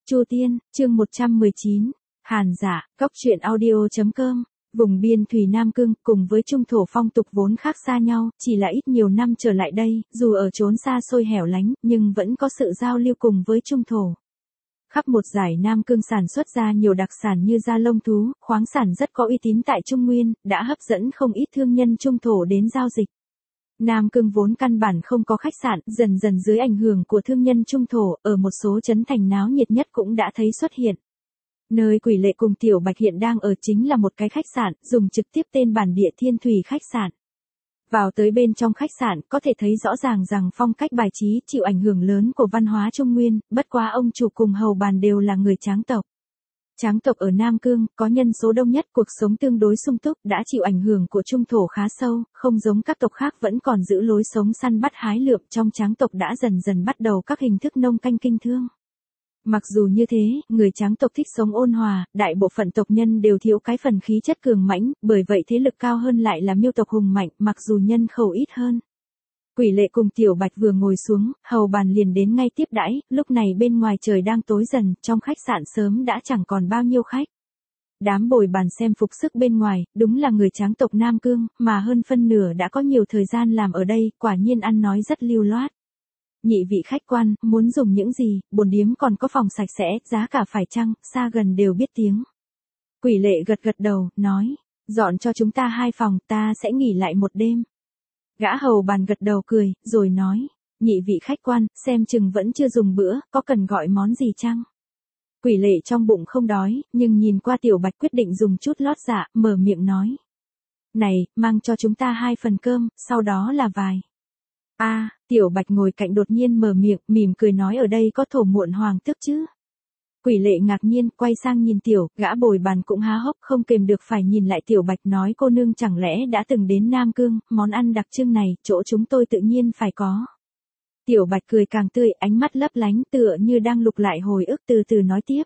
Chu Tiên, chương 119. Hàn Dạ, Cốc truyện audio.com. Vùng biên thủy Nam Cương cùng với trung thổ phong tục vốn khác xa nhau, chỉ là ít nhiều năm trở lại đây, dù ở chốn xa xôi hẻo lánh, nhưng vẫn có sự giao lưu cùng với trung thổ. Khắp một dải Nam Cương sản xuất ra nhiều đặc sản như da lông thú, khoáng sản rất có uy tín tại Trung Nguyên, đã hấp dẫn không ít thương nhân trung thổ đến giao dịch. Nam Cương vốn căn bản không có khách sạn, dần dần dưới ảnh hưởng của thương nhân trung thổ, ở một số trấn thành náo nhiệt nhất cũng đã thấy xuất hiện. Nơi Quỷ Lệ cùng Tiểu Bạch hiện đang ở chính là một cái khách sạn, dùng trực tiếp tên bản địa Thiên Thủy khách sạn. Vào tới bên trong khách sạn, có thể thấy rõ ràng rằng phong cách bài trí chịu ảnh hưởng lớn của văn hóa Trung Nguyên, bất quá ông chủ cùng hầu bàn đều là người Tráng tộc. Tráng tộc ở Nam Cương, có nhân số đông nhất, cuộc sống tương đối sung túc, đã chịu ảnh hưởng của trung thổ khá sâu, không giống các tộc khác vẫn còn giữ lối sống săn bắt hái lượm, trong Tráng tộc đã dần dần bắt đầu các hình thức nông canh kinh thương. Mặc dù như thế, người Tráng tộc thích sống ôn hòa, đại bộ phận tộc nhân đều thiếu cái phần khí chất cường mãnh, bởi vậy thế lực cao hơn lại là Miêu tộc hùng mạnh, mặc dù nhân khẩu ít hơn. Quỷ Lệ cùng Tiểu Bạch vừa ngồi xuống, hầu bàn liền đến ngay tiếp đãi, lúc này bên ngoài trời đang tối dần, trong khách sạn sớm đã chẳng còn bao nhiêu khách. Đám bồi bàn xem phục sức bên ngoài, đúng là người Tráng tộc Nam Cương, mà hơn phân nửa đã có nhiều thời gian làm ở đây, quả nhiên ăn nói rất lưu loát. Nhị vị khách quan, muốn dùng những gì, bổn điếm còn có phòng sạch sẽ, giá cả phải chăng, xa gần đều biết tiếng. Quỷ Lệ gật gật đầu, nói, dọn cho chúng ta 2 phòng, ta sẽ nghỉ lại một đêm. Gã hầu bàn gật đầu cười, rồi nói, nhị vị khách quan, xem chừng vẫn chưa dùng bữa, có cần gọi món gì chăng? Quỷ Lệ trong bụng không đói, nhưng nhìn qua Tiểu Bạch quyết định dùng chút lót dạ, mở miệng nói. Này, mang cho chúng ta 2 phần cơm, sau đó là vài. Tiểu Bạch ngồi cạnh đột nhiên mở miệng, mỉm cười nói ở đây có thổ muộn hoàng tước chứ. Quỷ Lệ ngạc nhiên, quay sang nhìn gã bồi bàn cũng há hốc không kềm được phải nhìn lại Tiểu Bạch nói cô nương chẳng lẽ đã từng đến Nam Cương, món ăn đặc trưng này, chỗ chúng tôi tự nhiên phải có. Tiểu Bạch cười càng tươi, ánh mắt lấp lánh tựa như đang lục lại hồi ức từ từ nói tiếp.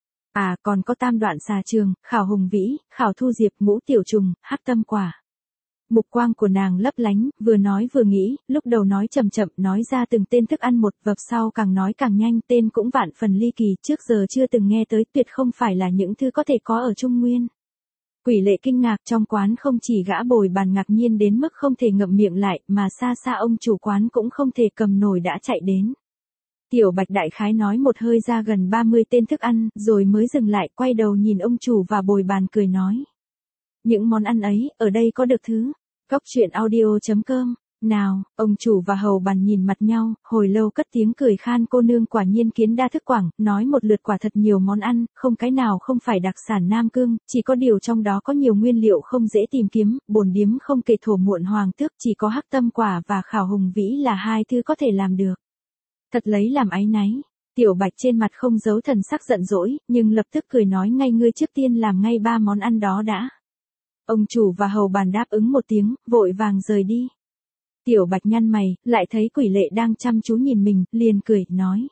Còn có tam đoạn xà trường, khảo hùng vĩ, khảo thu diệp, ngũ tiểu trùng, hắc tâm quả. Mục quang của nàng lấp lánh, vừa nói vừa nghĩ, lúc đầu nói chậm chậm, nói ra từng tên thức ăn một vập sau càng nói càng nhanh, tên cũng vạn phần ly kỳ, trước giờ chưa từng nghe tới, tuyệt không phải là những thứ có thể có ở Trung Nguyên. Quỷ Lệ kinh ngạc, trong quán không chỉ gã bồi bàn ngạc nhiên đến mức không thể ngậm miệng lại, mà xa xa ông chủ quán cũng không thể cầm nổi đã chạy đến. Tiểu Bạch đại khái nói một hơi ra gần 30 tên thức ăn, rồi mới dừng lại, quay đầu nhìn ông chủ và bồi bàn cười nói. Những món ăn ấy, ở đây có được thứ. Cốc truyện audio.com. Nào, ông chủ và hầu bàn nhìn mặt nhau, hồi lâu cất tiếng cười khan cô nương quả nhiên kiến đa thức quảng, nói một lượt quả thật nhiều món ăn, không cái nào không phải đặc sản Nam Cương, chỉ có điều trong đó có nhiều nguyên liệu không dễ tìm kiếm, bổn điếm không kể thổ muộn hoàng tước, chỉ có hắc tâm quả và khảo hùng vĩ là 2 thứ có thể làm được. Thật lấy làm áy náy. Tiểu Bạch trên mặt không giấu thần sắc giận dỗi, nhưng lập tức cười nói ngay ngươi trước tiên làm ngay 3 món ăn đó đã. Ông chủ và hầu bàn đáp ứng một tiếng, vội vàng rời đi. Tiểu Bạch nhăn mày, lại thấy Quỷ Lệ đang chăm chú nhìn mình, liền cười, nói.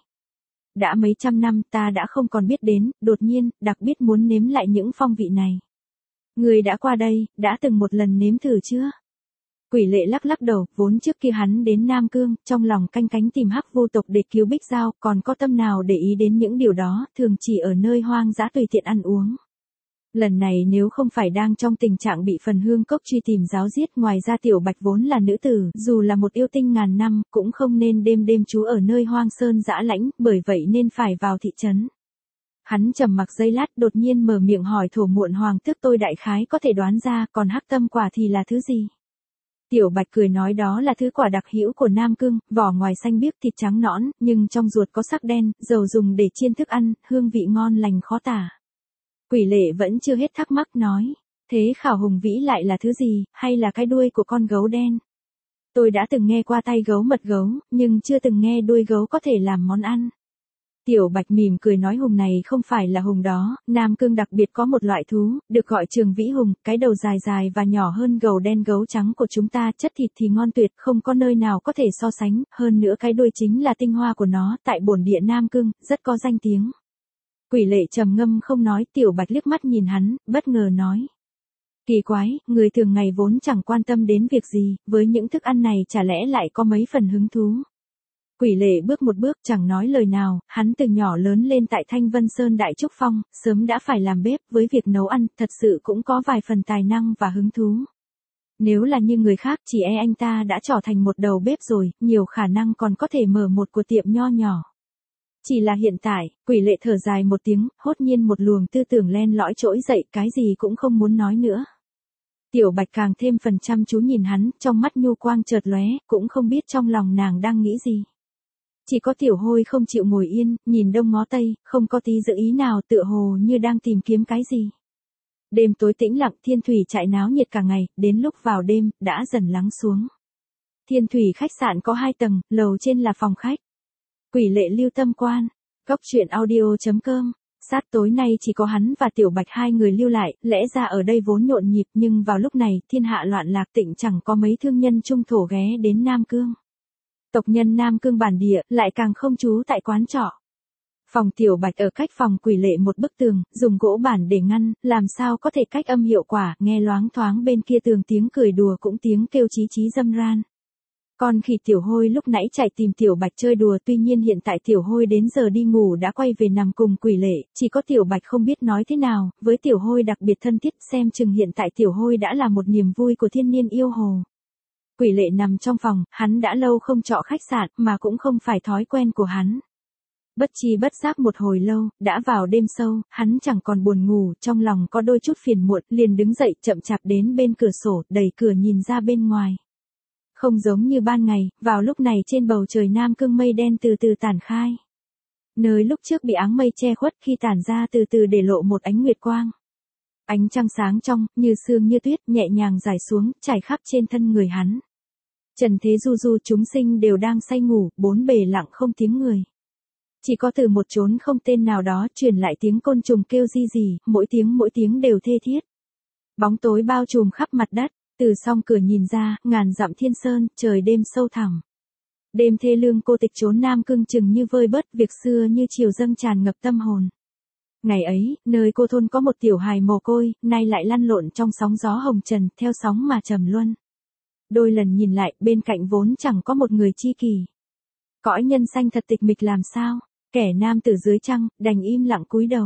Đã mấy trăm năm ta đã không còn biết đến, đột nhiên, đặc biệt muốn nếm lại những phong vị này. Người đã qua đây, đã từng một lần nếm thử chưa? Quỷ Lệ lắc lắc đầu, vốn trước kia hắn đến Nam Cương, trong lòng canh cánh tìm hắc vô tộc để cứu Bích Giao, còn có tâm nào để ý đến những điều đó, thường chỉ ở nơi hoang dã tùy tiện ăn uống. Lần này nếu không phải đang trong tình trạng bị phần hương cốc truy tìm giáo giết, ngoài ra Tiểu Bạch vốn là nữ tử, dù là một yêu tinh ngàn năm, cũng không nên đêm đêm trú ở nơi hoang sơn dã lãnh, bởi vậy nên phải vào thị trấn. Hắn trầm mặc giây lát, đột nhiên mở miệng hỏi thổ muộn hoàng tước tôi đại khái có thể đoán ra, còn hắc tâm quả thì là thứ gì? Tiểu Bạch cười nói đó là thứ quả đặc hữu của Nam Cương, vỏ ngoài xanh biếc thịt trắng nõn, nhưng trong ruột có sắc đen, dầu dùng để chiên thức ăn, hương vị ngon lành khó tả. Quỷ Lệ vẫn chưa hết thắc mắc nói, thế khảo hùng vĩ lại là thứ gì, hay là cái đuôi của con gấu đen? Tôi đã từng nghe qua tay gấu mật gấu, nhưng chưa từng nghe đuôi gấu có thể làm món ăn. Tiểu Bạch mỉm cười nói hùng này không phải là hùng đó, Nam Cương đặc biệt có một loại thú, được gọi Trường Vĩ hùng, cái đầu dài dài và nhỏ hơn gấu đen gấu trắng của chúng ta, chất thịt thì ngon tuyệt, không có nơi nào có thể so sánh, hơn nữa cái đuôi chính là tinh hoa của nó, tại bổn địa Nam Cương, rất có danh tiếng. Quỷ Lệ trầm ngâm không nói, Tiểu Bạch liếc mắt nhìn hắn, bất ngờ nói. Kỳ quái, người thường ngày vốn chẳng quan tâm đến việc gì, với những thức ăn này chả lẽ lại có mấy phần hứng thú. Quỷ Lệ bước một bước chẳng nói lời nào, hắn từ nhỏ lớn lên tại Thanh Vân Sơn Đại Trúc Phong, sớm đã phải làm bếp, với việc nấu ăn, thật sự cũng có vài phần tài năng và hứng thú. Nếu là như người khác chỉ anh ta đã trở thành một đầu bếp rồi, nhiều khả năng còn có thể mở một của tiệm nho nhỏ. Chỉ là hiện tại, Quỷ Lệ thở dài một tiếng, hốt nhiên một luồng tư tưởng len lỏi trỗi dậy, cái gì cũng không muốn nói nữa. Tiểu Bạch càng thêm phần chăm chú nhìn hắn, trong mắt nhu quang chợt lóe, cũng không biết trong lòng nàng đang nghĩ gì. Chỉ có Tiểu Hôi không chịu ngồi yên, nhìn đông ngó tây, không có tí dự ý nào, tựa hồ như đang tìm kiếm cái gì. Đêm tối tĩnh lặng, Thiên Thủy trại náo nhiệt cả ngày, đến lúc vào đêm, đã dần lắng xuống. Thiên Thủy khách sạn có 2 tầng, lầu trên là phòng khách. Quỷ Lệ lưu tâm quan. Cốc truyện audio.com. Sát tối nay chỉ có hắn và Tiểu Bạch 2 người lưu lại, lẽ ra ở đây vốn nhộn nhịp nhưng vào lúc này, thiên hạ loạn lạc tịnh chẳng có mấy thương nhân trung thổ ghé đến Nam Cương. Tộc nhân Nam Cương bản địa, lại càng không trú tại quán trọ. Phòng Tiểu Bạch ở cách phòng Quỷ Lệ một bức tường, dùng gỗ bản để ngăn, làm sao có thể cách âm hiệu quả, nghe loáng thoáng bên kia tường tiếng cười đùa cũng tiếng kêu chí chí dâm ran. Còn khi Tiểu Hôi lúc nãy chạy tìm Tiểu Bạch chơi đùa, tuy nhiên hiện tại Tiểu Hôi đến giờ đi ngủ đã quay về nằm cùng Quỷ Lệ, chỉ có Tiểu Bạch không biết nói thế nào, với Tiểu Hôi đặc biệt thân thiết, xem chừng hiện tại Tiểu Hôi đã là một niềm vui của thiên niên yêu hồ. Quỷ Lệ nằm trong phòng, hắn đã lâu không trọ khách sạn, mà cũng không phải thói quen của hắn. Bất chi bất giác một hồi lâu, đã vào đêm sâu, hắn chẳng còn buồn ngủ, trong lòng có đôi chút phiền muộn, liền đứng dậy chậm chạp đến bên cửa sổ, đẩy cửa nhìn ra bên ngoài. Không giống như ban ngày, vào lúc này trên bầu trời Nam Cương mây đen từ từ tản khai. Nơi lúc trước bị áng mây che khuất khi tản ra từ từ để lộ một ánh nguyệt quang. Ánh trăng sáng trong, như sương như tuyết, nhẹ nhàng rải xuống, trải khắp trên thân người hắn. Trần thế du du chúng sinh đều đang say ngủ, bốn bề lặng không tiếng người. Chỉ có từ một chốn không tên nào đó truyền lại tiếng côn trùng kêu ri rì, mỗi tiếng đều thê thiết. Bóng tối bao trùm khắp mặt đất, từ song cửa nhìn ra, ngàn dặm thiên sơn, trời đêm sâu thẳm. Đêm thê lương cô tịch chốn Nam Cương chừng như vơi bớt, việc xưa như chiều dâng tràn ngập tâm hồn. Ngày ấy, nơi cô thôn có một tiểu hài mồ côi, nay lại lăn lộn trong sóng gió hồng trần, theo sóng mà trầm luân. Đôi lần nhìn lại, bên cạnh vốn chẳng có một người chi kỷ. Cõi nhân sanh thật tịch mịch làm sao, kẻ nam tử dưới trăng, đành im lặng cúi đầu.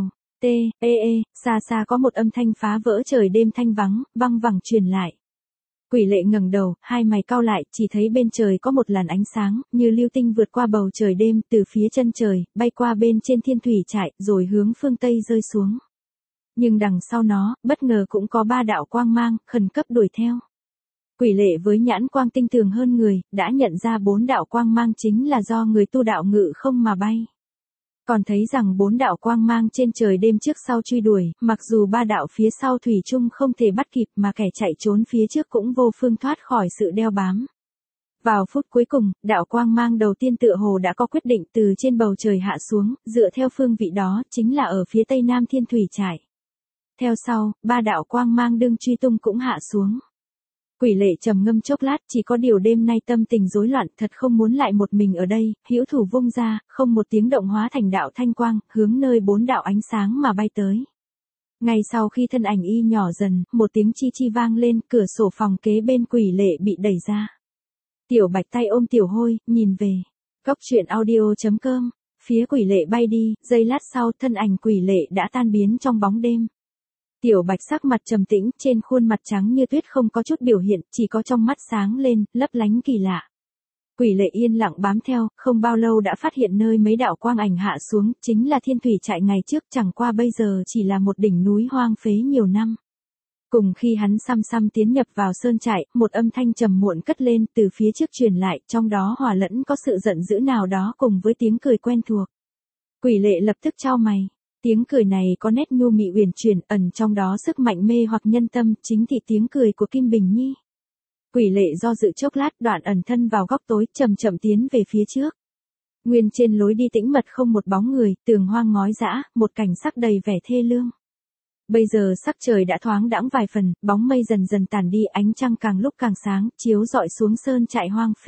Xa xa có một âm thanh phá vỡ trời đêm thanh vắng, văng vẳng truyền lại. Quỷ Lệ ngẩng đầu, hai mày cau lại, chỉ thấy bên trời có một làn ánh sáng, như lưu tinh vượt qua bầu trời đêm, từ phía chân trời, bay qua bên trên Thiên Thủy trại, rồi hướng phương Tây rơi xuống. Nhưng đằng sau nó, bất ngờ cũng có 3 đạo quang mang, khẩn cấp đuổi theo. Quỷ Lệ với nhãn quang tinh tường hơn người, đã nhận ra 4 đạo quang mang chính là do người tu đạo ngự không mà bay. Còn thấy rằng 4 đạo quang mang trên trời đêm trước sau truy đuổi, mặc dù 3 đạo phía sau thủy chung không thể bắt kịp mà kẻ chạy trốn phía trước cũng vô phương thoát khỏi sự đeo bám. Vào phút cuối cùng, đạo quang mang đầu tiên tựa hồ đã có quyết định từ trên bầu trời hạ xuống, dựa theo phương vị đó, chính là ở phía tây nam Thiên Thủy trại. Theo sau, 3 đạo quang mang đương truy tung cũng hạ xuống. Quỷ Lệ trầm ngâm chốc lát, chỉ có điều đêm nay tâm tình rối loạn, thật không muốn lại một mình ở đây, hữu thủ vung ra, không một tiếng động hóa thành đạo thanh quang, hướng nơi 4 đạo ánh sáng mà bay tới. Ngay sau khi thân ảnh y nhỏ dần, một tiếng chi chi vang lên, cửa sổ phòng kế bên Quỷ Lệ bị đẩy ra. Tiểu Bạch tay ôm Tiểu Hôi, nhìn về. Cốc truyện audio.com. Phía Quỷ Lệ bay đi, giây lát sau thân ảnh Quỷ Lệ đã tan biến trong bóng đêm. Tiểu Bạch sắc mặt trầm tĩnh, trên khuôn mặt trắng như tuyết không có chút biểu hiện, chỉ có trong mắt sáng lên, lấp lánh kỳ lạ. Quỷ Lệ yên lặng bám theo, không bao lâu đã phát hiện nơi mấy đạo quang ảnh hạ xuống, chính là Thiên Thủy trại ngày trước, chẳng qua bây giờ chỉ là một đỉnh núi hoang phế nhiều năm. Cùng khi hắn xăm xăm tiến nhập vào sơn trại, một âm thanh trầm muộn cất lên, từ phía trước truyền lại, trong đó hòa lẫn có sự giận dữ nào đó cùng với tiếng cười quen thuộc. Quỷ Lệ lập tức chau mày. Tiếng cười này có nét nhu mị uyển chuyển, ẩn trong đó sức mạnh mê hoặc nhân tâm, chính thị tiếng cười của Kim Bình Nhi. Quỷ Lệ do dự chốc lát, đoạn ẩn thân vào góc tối, chậm chậm tiến về phía trước. Nguyên trên lối đi tĩnh mật không một bóng người, tường hoang ngói dã, một cảnh sắc đầy vẻ thê lương. Bây giờ sắc trời đã thoáng đãng vài phần, bóng mây dần dần tàn đi, ánh trăng càng lúc càng sáng, chiếu rọi xuống sơn trại hoang phế.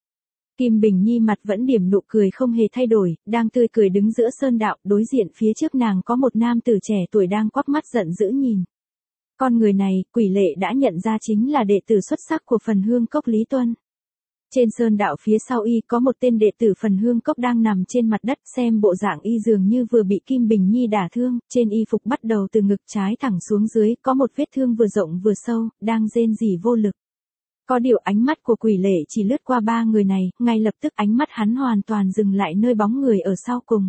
Kim Bình Nhi mặt vẫn điểm nụ cười không hề thay đổi, đang tươi cười đứng giữa sơn đạo, đối diện phía trước nàng có một nam tử trẻ tuổi đang quắc mắt giận dữ nhìn. Con người này, Quỷ Lệ đã nhận ra chính là đệ tử xuất sắc của Phần Hương Cốc Lý Tuân. Trên sơn đạo phía sau y có một tên đệ tử Phần Hương Cốc đang nằm trên mặt đất, xem bộ dạng y dường như vừa bị Kim Bình Nhi đả thương, trên y phục bắt đầu từ ngực trái thẳng xuống dưới, có một vết thương vừa rộng vừa sâu, đang rên rỉ vô lực. Có điều ánh mắt của Quỷ Lệ chỉ lướt qua ba người này, ngay lập tức ánh mắt hắn hoàn toàn dừng lại nơi bóng người ở sau cùng.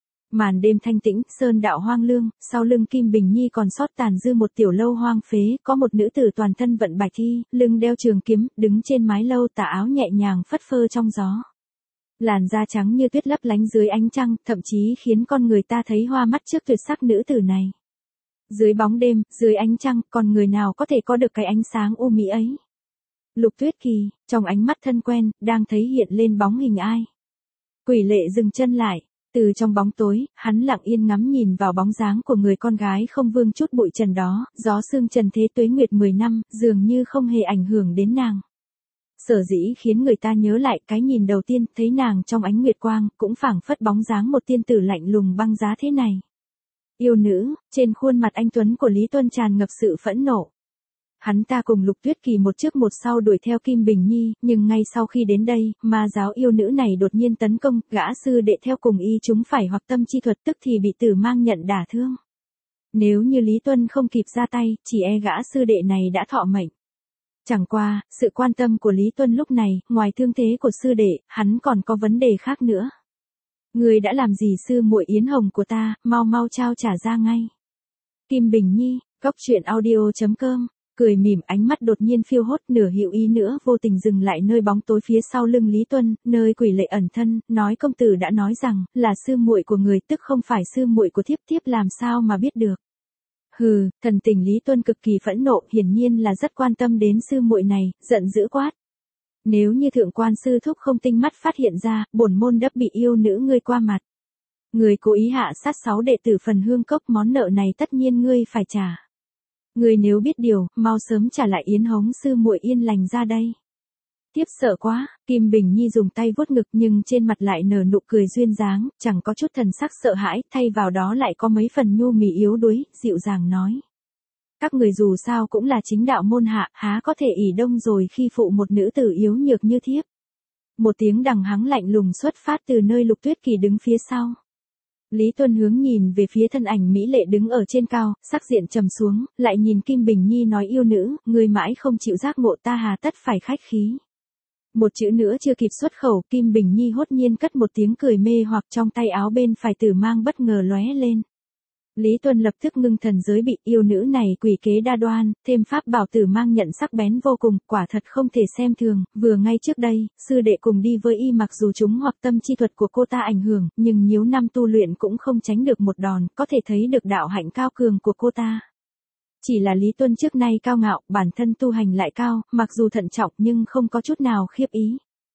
Màn đêm thanh tĩnh, sơn đạo hoang lương, sau lưng Kim Bình Nhi còn sót tàn dư một tiểu lâu hoang phế, có một nữ tử toàn thân vận bạch y, lưng đeo trường kiếm, đứng trên mái lâu, tà áo nhẹ nhàng phất phơ trong gió. Làn da trắng như tuyết lấp lánh dưới ánh trăng, thậm chí khiến con người ta thấy hoa mắt trước tuyệt sắc nữ tử này. Dưới bóng đêm, dưới ánh trăng, còn người nào có thể có được cái ánh sáng u mỹ ấy? Lục Tuyết Kỳ, trong ánh mắt thân quen, đang thấy hiện lên bóng hình ai. Quỷ Lệ dừng chân lại. Từ trong bóng tối, hắn lặng yên ngắm nhìn vào bóng dáng của người con gái không vương chút bụi trần đó, gió sương trần thế tuế nguyệt 10 năm, dường như không hề ảnh hưởng đến nàng. Sở dĩ khiến người ta nhớ lại cái nhìn đầu tiên, thấy nàng trong ánh nguyệt quang, cũng phảng phất bóng dáng một tiên tử lạnh lùng băng giá thế này. Yêu nữ, trên khuôn mặt anh tuấn của Lý Tuân tràn ngập sự phẫn nộ. Hắn ta cùng Lục Tuyết Kỳ một trước một sau đuổi theo Kim Bình Nhi, nhưng ngay sau khi đến đây, ma giáo yêu nữ này đột nhiên tấn công, gã sư đệ theo cùng y chúng phải hoặc tâm chi thuật, tức thì bị Tử Mang nhận đả thương. Nếu như Lý Tuân không kịp ra tay, chỉ e gã sư đệ này đã thọ mệnh. Chẳng qua, sự quan tâm của Lý Tuân lúc này, ngoài thương thế của sư đệ, hắn còn có vấn đề khác nữa. Người đã làm gì sư muội Yến Hồng của ta, mau mau trao trả ra ngay. Kim Bình Nhi, goctruyện.audio.com cười mỉm, ánh mắt đột nhiên phiêu hốt, nửa hiểu ý nữa vô tình dừng lại nơi bóng tối phía sau lưng Lý Tuân, nơi Quỷ Lệ ẩn thân, nói công tử đã nói rằng, là sư muội của người, tức không phải sư muội của thiếp, thiếp làm sao mà biết được. Hừ, thần tình Lý Tuân cực kỳ phẫn nộ, hiển nhiên là rất quan tâm đến sư muội này, giận dữ quát. Nếu như thượng quan sư thúc không tinh mắt phát hiện ra, bổn môn đắp bị yêu nữ ngươi qua mặt. Người cố ý hạ sát 6 đệ tử Phần Hương Cốc, món nợ này tất nhiên ngươi phải trả. Ngươi nếu biết điều, mau sớm trả lại Yến Hống sư muội yên lành ra đây. Tiếp sợ quá, Kim Bình Nhi dùng tay vuốt ngực nhưng trên mặt lại nở nụ cười duyên dáng, chẳng có chút thần sắc sợ hãi, thay vào đó lại có mấy phần nhu mì yếu đuối, dịu dàng nói. Các người dù sao cũng là chính đạo môn hạ, há có thể ỷ đông rồi khi phụ một nữ tử yếu nhược như thiếp. Một tiếng đằng hắng lạnh lùng xuất phát từ nơi Lục Tuyết Kỳ đứng phía sau. Lý Tuân hướng nhìn về phía thân ảnh mỹ lệ đứng ở trên cao, sắc diện trầm xuống, lại nhìn Kim Bình Nhi nói yêu nữ, ngươi mãi không chịu giác ngộ ta hà tất phải khách khí. Một chữ nữa chưa kịp xuất khẩu, Kim Bình Nhi hốt nhiên cất một tiếng cười mê hoặc, trong tay áo bên phải Tử Mang bất ngờ lóe lên. Lý Tuân lập tức ngưng thần giới bị, yêu nữ này quỷ kế đa đoan, thêm pháp bảo Tử Mang nhận sắc bén vô cùng, quả thật không thể xem thường, vừa ngay trước đây, sư đệ cùng đi với y mặc dù chúng hoặc tâm chi thuật của cô ta ảnh hưởng, nhưng nhiều năm tu luyện cũng không tránh được một đòn, có thể thấy được đạo hạnh cao cường của cô ta. Chỉ là Lý Tuân trước nay cao ngạo, bản thân tu hành lại cao, mặc dù thận trọng nhưng không có chút nào khiếp ý.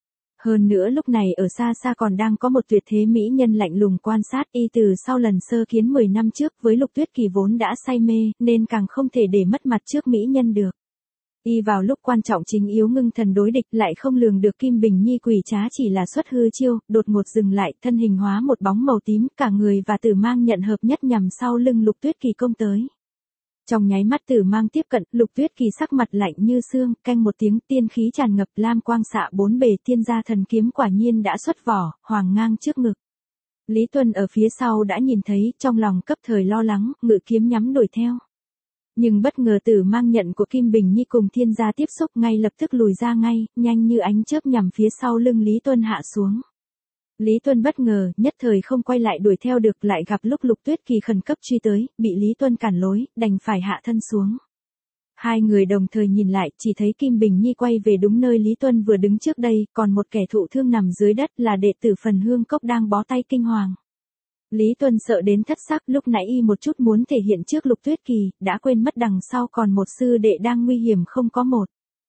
Hơn nữa lúc này ở xa xa còn đang có một tuyệt thế mỹ nhân lạnh lùng quan sát y từ sau lần sơ kiến 10 năm trước với Lục Tuyết Kỳ vốn đã say mê, nên càng không thể để mất mặt trước mỹ nhân được. Y vào lúc quan trọng chính yếu ngưng thần đối địch lại không lường được Kim Bình Nhi quỷ trá chỉ là xuất hư chiêu, đột ngột dừng lại, thân hình hóa một bóng màu tím, cả người và Tử Mang nhận hợp nhất nhằm sau lưng Lục Tuyết Kỳ công tới. Trong nháy mắt Tử Mang tiếp cận, Lục Tuyết Kỳ sắc mặt lạnh như xương, canh một tiếng tiên khí tràn ngập, lam quang xạ bốn bề, tiên gia thần kiếm quả nhiên đã xuất vỏ, hoàng ngang trước ngực. Lý Tuân ở phía sau đã nhìn thấy, trong lòng cấp thời lo lắng, ngự kiếm nhắm đuổi theo. Nhưng bất ngờ Tử Mang nhận của Kim Bình Nhi cùng thiên gia tiếp xúc, ngay lập tức lùi ra ngay, nhanh như ánh chớp nhằm phía sau lưng Lý Tuân hạ xuống. Lý Tuân bất ngờ, nhất thời không quay lại đuổi theo được, lại gặp lúc Lục Tuyết Kỳ khẩn cấp truy tới, bị Lý Tuân cản lối, đành phải hạ thân xuống. Hai người đồng thời nhìn lại, chỉ thấy Kim Bình Nhi quay về đúng nơi Lý Tuân vừa đứng trước đây, còn một kẻ thụ thương nằm dưới đất là đệ tử Phần Hương Cốc đang bó tay kinh hoàng. Lý Tuân sợ đến thất sắc, lúc nãy y một chút muốn thể hiện trước Lục Tuyết Kỳ, đã quên mất đằng sau còn một sư đệ đang nguy hiểm không có một.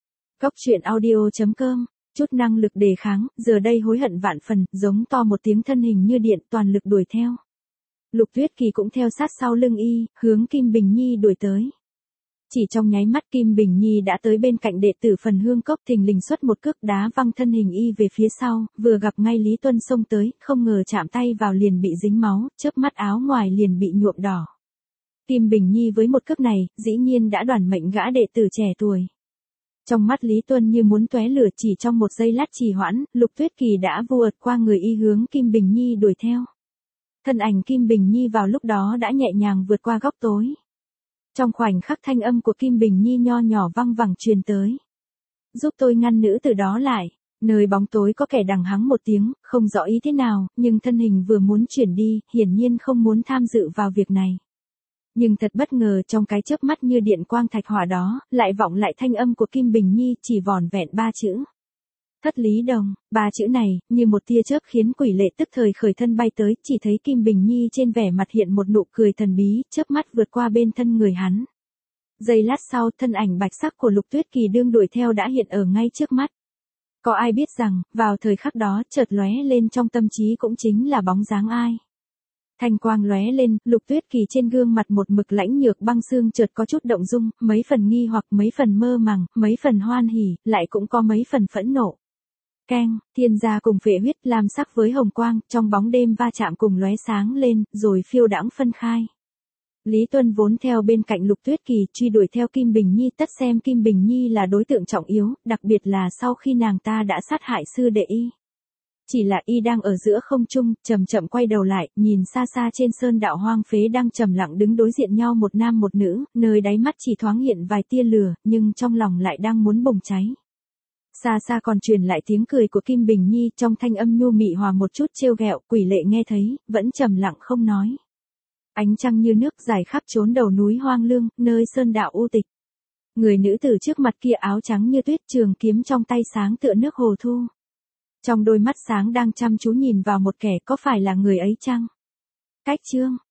Goctruyện.audio.com Chút năng lực đề kháng, giờ đây hối hận vạn phần, giống to một tiếng thân hình như điện toàn lực đuổi theo. Lục Tuyết Kỳ cũng theo sát sau lưng y, hướng Kim Bình Nhi đuổi tới. Chỉ trong nháy mắt Kim Bình Nhi đã tới bên cạnh đệ tử Phần Hương Cốc, thình lình xuất một cước đá văng thân hình y về phía sau, vừa gặp ngay Lý Tuân xông tới, không ngờ chạm tay vào liền bị dính máu, chớp mắt áo ngoài liền bị nhuộm đỏ. Kim Bình Nhi với một cước này, dĩ nhiên đã đoản mệnh gã đệ tử trẻ tuổi. Trong mắt Lý Tuân như muốn tóe lửa, chỉ trong một giây lát trì hoãn, Lục Tuyết Kỳ đã vụt qua người y hướng Kim Bình Nhi đuổi theo. Thân ảnh Kim Bình Nhi vào lúc đó đã nhẹ nhàng vượt qua góc tối. Trong khoảnh khắc thanh âm của Kim Bình Nhi nho nhỏ văng vẳng truyền tới. Giúp tôi ngăn nữ tử đó lại. Nơi bóng tối có kẻ đằng hắng một tiếng, không rõ ý thế nào, nhưng thân hình vừa muốn chuyển đi, hiển nhiên không muốn tham dự vào việc này. Nhưng thật bất ngờ, trong cái chớp mắt như điện quang thạch hỏa đó, lại vọng lại thanh âm của Kim Bình Nhi, chỉ vỏn vẹn 3 chữ. Thất Lý Đồng. 3 chữ này, như một tia chớp khiến Quỷ Lệ tức thời khởi thân bay tới, chỉ thấy Kim Bình Nhi trên vẻ mặt hiện một nụ cười thần bí, chớp mắt vượt qua bên thân người hắn. Giây lát sau, thân ảnh bạch sắc của Lục Tuyết Kỳ đương đuổi theo đã hiện ở ngay trước mắt. Có ai biết rằng, vào thời khắc đó, chợt lóe lên trong tâm trí cũng chính là bóng dáng ai. Thanh quang lóe lên, Lục Tuyết Kỳ trên gương mặt một mực lãnh nhược băng xương chợt có chút động dung, mấy phần nghi hoặc, mấy phần mơ màng, mấy phần hoan hỉ, lại cũng có mấy phần phẫn nộ. Keng, thiên gia cùng phệ huyết lam sắc với hồng quang, trong bóng đêm va chạm cùng lóe sáng lên, rồi phiêu đãng phân khai. Lý Tuân vốn theo bên cạnh Lục Tuyết Kỳ truy đuổi theo Kim Bình Nhi, tất xem Kim Bình Nhi là đối tượng trọng yếu, đặc biệt là sau khi nàng ta đã sát hại sư đệ y. Chỉ là y đang ở giữa không trung, chậm chậm quay đầu lại, nhìn xa xa trên sơn đạo hoang phế đang trầm lặng đứng đối diện nhau một nam một nữ, nơi đáy mắt chỉ thoáng hiện vài tia lửa, nhưng trong lòng lại đang muốn bùng cháy. Xa xa còn truyền lại tiếng cười của Kim Bình Nhi, trong thanh âm nhu mị hòa một chút trêu ghẹo, Quỷ Lệ nghe thấy, vẫn trầm lặng không nói. Ánh trăng như nước dài khắp chốn đầu núi hoang lương, nơi sơn đạo u tịch. Người nữ tử trước mặt kia áo trắng như tuyết, trường kiếm trong tay sáng tựa nước hồ thu. Trong đôi mắt sáng đang chăm chú nhìn vào một kẻ, có phải là người ấy chăng? Cách chương